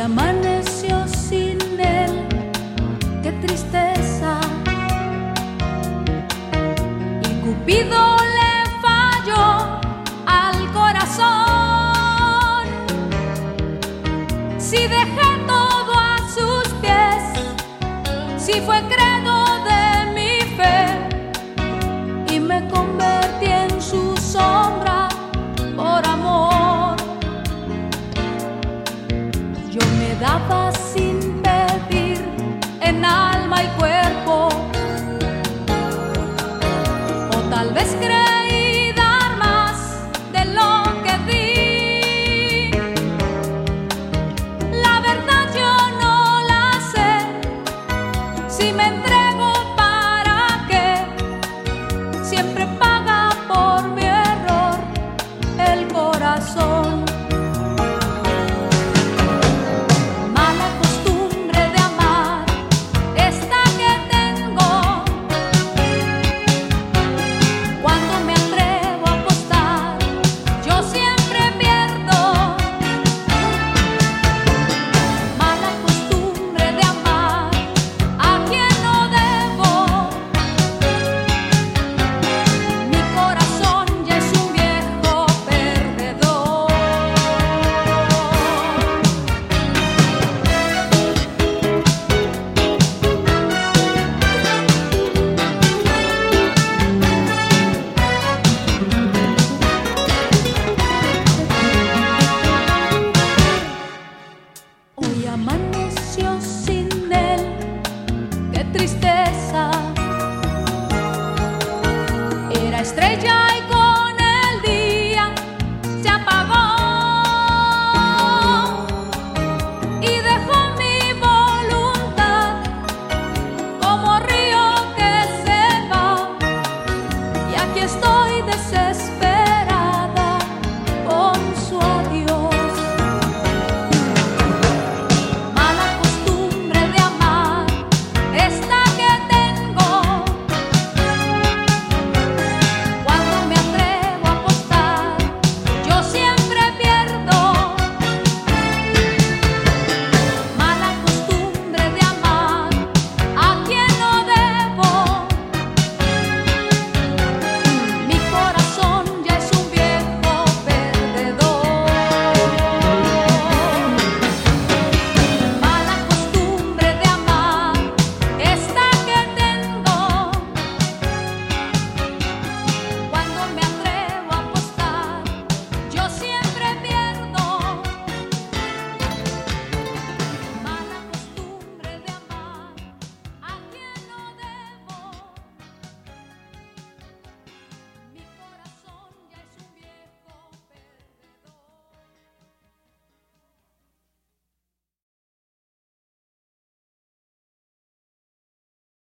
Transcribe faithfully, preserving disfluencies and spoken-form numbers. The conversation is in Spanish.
amaneció sin él, qué tristeza. Y Cupido le falló al corazón. Si dejé todo a sus pies, si fue credo de mi fe, y me convertí en su sombra por amor. Yo me daba sin pedir en alma y cuerpo, o tal vez creí dar más de lo que di. La verdad yo no la sé, si me entrego para qué, siempre paga por mi error el corazón. Hoy amanece